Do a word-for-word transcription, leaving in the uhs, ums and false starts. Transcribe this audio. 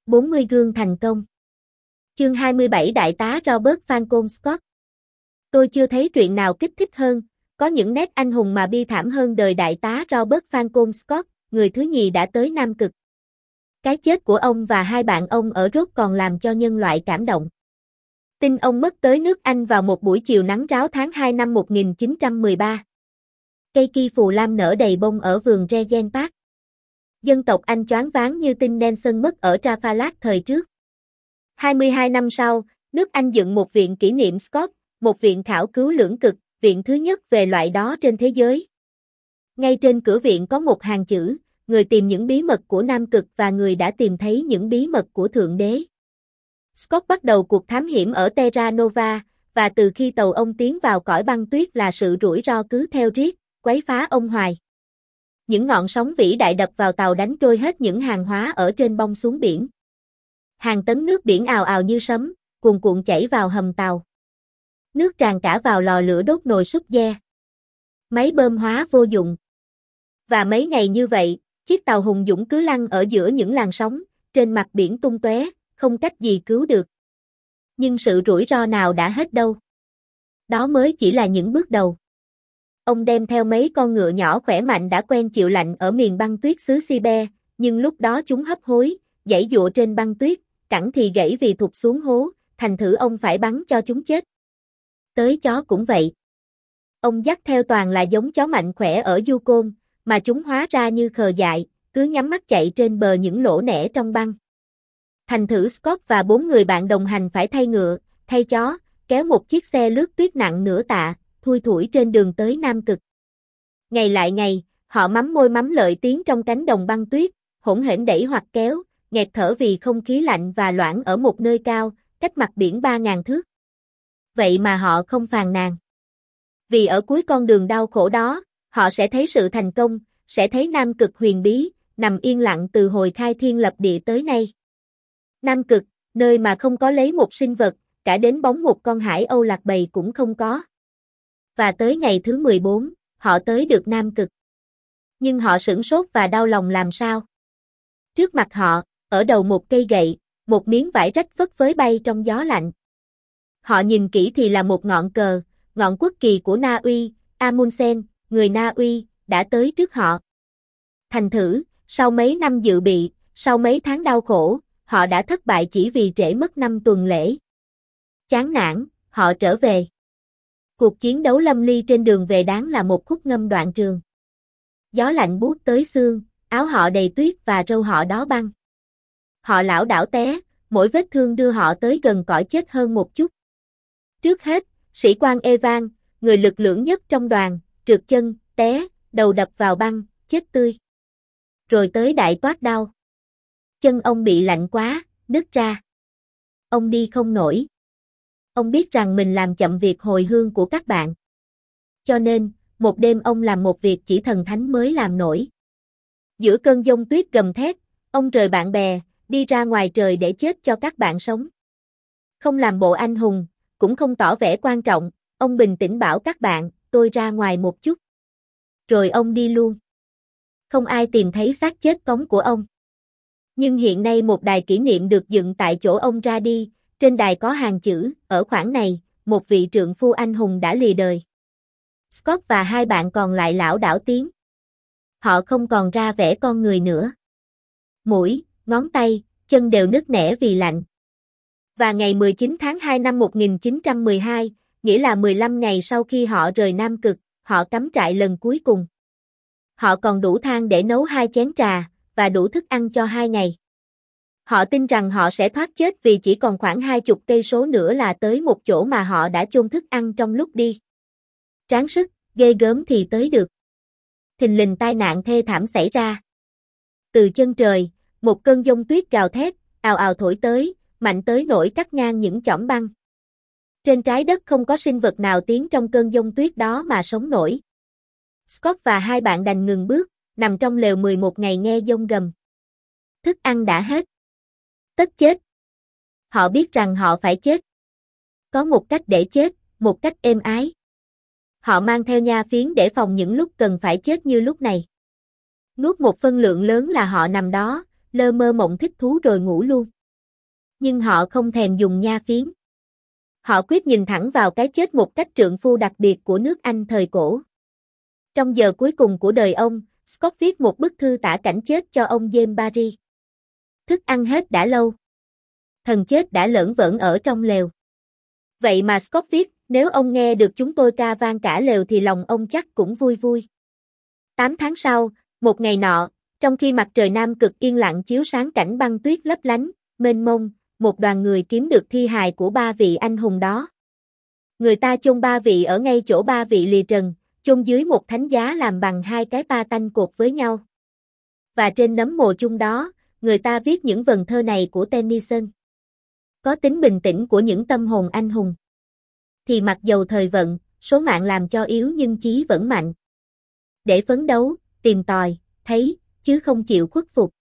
bốn mươi gương thành công. Chương hai mươi bảy Đại tá Robert Falcon Scott. Tôi chưa thấy truyện nào kích thích hơn, có những nét anh hùng mà bi thảm hơn đời Đại tá Robert Falcon Scott, người thứ nhì đã tới Nam Cực. Cái chết của ông và hai bạn ông ở Rhodes còn làm cho nhân loại cảm động. Tin ông mất tới nước Anh vào một buổi chiều nắng ráo tháng hai năm một nghìn chín trăm mười ba. Cây ki phù lam nở đầy bông ở vườn Regent Park. Dân tộc Anh choáng váng như tin Nelson mất ở Trafalgar thời trước. hai mươi hai năm sau, nước Anh dựng một viện kỷ niệm Scott, một viện khảo cứu lưỡng cực, viện thứ nhất về loại đó trên thế giới. Ngay trên cửa viện có một hàng chữ, người tìm những bí mật của Nam Cực và người đã tìm thấy những bí mật của Thượng Đế. Scott bắt đầu cuộc thám hiểm ở Terra Nova, và từ khi tàu ông tiến vào cõi băng tuyết là sự rủi ro cứ theo riết, quấy phá ông hoài. Những ngọn sóng vĩ đại đập vào tàu đánh trôi hết những hàng hóa ở trên bông xuống biển. Hàng tấn nước biển ào ào như sấm, cuồn cuộn chảy vào hầm tàu. Nước tràn cả vào lò lửa đốt nồi súp dê. Máy bơm hóa vô dụng. Và mấy ngày như vậy, chiếc tàu hùng dũng cứ lăn ở giữa những làn sóng, trên mặt biển tung tóe, không cách gì cứu được. Nhưng sự rủi ro nào đã hết đâu. Đó mới chỉ là những bước đầu. Ông đem theo mấy con ngựa nhỏ khỏe mạnh đã quen chịu lạnh ở miền băng tuyết xứ Sibe, nhưng lúc đó chúng hấp hối, giãy giụa trên băng tuyết, cẳng thì gãy vì thụt xuống hố, thành thử ông phải bắn cho chúng chết. Tới chó cũng vậy. Ông dắt theo toàn là giống chó mạnh khỏe ở Yukon, mà chúng hóa ra như khờ dại, cứ nhắm mắt chạy trên bờ những lỗ nẻ trong băng. Thành thử Scott và bốn người bạn đồng hành phải thay ngựa, thay chó, kéo một chiếc xe lướt tuyết nặng nửa tạ, thui thủi trên đường tới Nam Cực. Ngày lại ngày, họ mắm môi mắm lợi tiến trong cánh đồng băng tuyết, hỗn hển đẩy hoặc kéo, nghẹt thở vì không khí lạnh và loãng ở một nơi cao, cách mặt biển ba ngàn thước. Vậy mà họ không phàn nàn. Vì ở cuối con đường đau khổ đó, họ sẽ thấy sự thành công, sẽ thấy Nam Cực huyền bí, nằm yên lặng từ hồi khai thiên lập địa tới nay. Nam Cực, nơi mà không có lấy một sinh vật, cả đến bóng một con hải âu lạc bầy cũng không có. Và tới ngày thứ mười bốn, họ tới được Nam Cực. Nhưng họ sửng sốt và đau lòng làm sao? Trước mặt họ, ở đầu một cây gậy, một miếng vải rách phất phới bay trong gió lạnh. Họ nhìn kỹ thì là một ngọn cờ, ngọn quốc kỳ của Na Uy, Amundsen, người Na Uy, đã tới trước họ. Thành thử, sau mấy năm dự bị, sau mấy tháng đau khổ, họ đã thất bại chỉ vì trễ mất năm tuần lễ. Chán nản, họ trở về. Cuộc chiến đấu lâm ly trên đường về đáng là một khúc ngâm đoạn trường. Gió lạnh buốt tới xương, áo họ đầy tuyết và râu họ đó băng. Họ lảo đảo té, mỗi vết thương đưa họ tới gần cõi chết hơn một chút. Trước hết, sĩ quan Evan, người lực lưỡng nhất trong đoàn, trượt chân, té, đầu đập vào băng, chết tươi. Rồi tới đại toát đau. Chân ông bị lạnh quá, nứt ra. Ông đi không nổi. Ông biết rằng mình làm chậm việc hồi hương của các bạn. Cho nên, một đêm ông làm một việc chỉ thần thánh mới làm nổi. Giữa cơn giông tuyết gầm thét, ông rời bạn bè, đi ra ngoài trời để chết cho các bạn sống. Không làm bộ anh hùng, cũng không tỏ vẻ quan trọng, ông bình tĩnh bảo các bạn, tôi ra ngoài một chút. Rồi ông đi luôn. Không ai tìm thấy xác chết cống của ông. Nhưng hiện nay một đài kỷ niệm được dựng tại chỗ ông ra đi, trên đài có hàng chữ, ở khoảng này, một vị trượng phu anh hùng đã lìa đời. Scott và hai bạn còn lại lảo đảo tiến. Họ không còn ra vẻ con người nữa. Mũi, ngón tay, chân đều nứt nẻ vì lạnh. Và ngày mười chín tháng hai năm một nghìn chín trăm mười hai, nghĩa là mười lăm ngày sau khi họ rời Nam Cực, họ cắm trại lần cuối cùng. Họ còn đủ than để nấu hai chén trà, và đủ thức ăn cho hai ngày. Họ tin rằng họ sẽ thoát chết vì chỉ còn khoảng hai chục cây số nữa là tới một chỗ mà họ đã chôn thức ăn trong lúc đi. Tráng sức, ghê gớm thì tới được. Thình lình tai nạn thê thảm xảy ra. Từ chân trời, một cơn giông tuyết gào thét, ào ào thổi tới, mạnh tới nỗi cắt ngang những chõm băng. Trên trái đất không có sinh vật nào tiến trong cơn giông tuyết đó mà sống nổi. Scott và hai bạn đành ngừng bước, nằm trong lều mười một ngày nghe giông gầm. Thức ăn đã hết. Tất chết. Họ biết rằng họ phải chết. Có một cách để chết, một cách êm ái. Họ mang theo nha phiến để phòng những lúc cần phải chết như lúc này. Nuốt một phân lượng lớn là họ nằm đó, lơ mơ mộng thích thú rồi ngủ luôn. Nhưng họ không thèm dùng nha phiến. Họ quyết nhìn thẳng vào cái chết một cách trượng phu đặc biệt của nước Anh thời cổ. Trong giờ cuối cùng của đời ông, Scott viết một bức thư tả cảnh chết cho ông James Barrie. Thức ăn hết đã lâu. Thần chết đã lởn vởn ở trong lều. Vậy mà Scott viết, nếu ông nghe được chúng tôi ca vang cả lều thì lòng ông chắc cũng vui vui. Tám tháng sau, một ngày nọ, trong khi mặt trời nam cực yên lặng chiếu sáng cảnh băng tuyết lấp lánh, mênh mông, một đoàn người kiếm được thi hài của ba vị anh hùng đó. Người ta chôn ba vị ở ngay chỗ ba vị lìa trần, chôn dưới một thánh giá làm bằng hai cái pa tanh cột với nhau. Và trên nấm mồ chung đó, người ta viết những vần thơ này của Tennyson. Có tính bình tĩnh của những tâm hồn anh hùng. Thì mặc dầu thời vận, số mạng làm cho yếu nhưng chí vẫn mạnh. Để phấn đấu, tìm tòi, thấy, chứ không chịu khuất phục.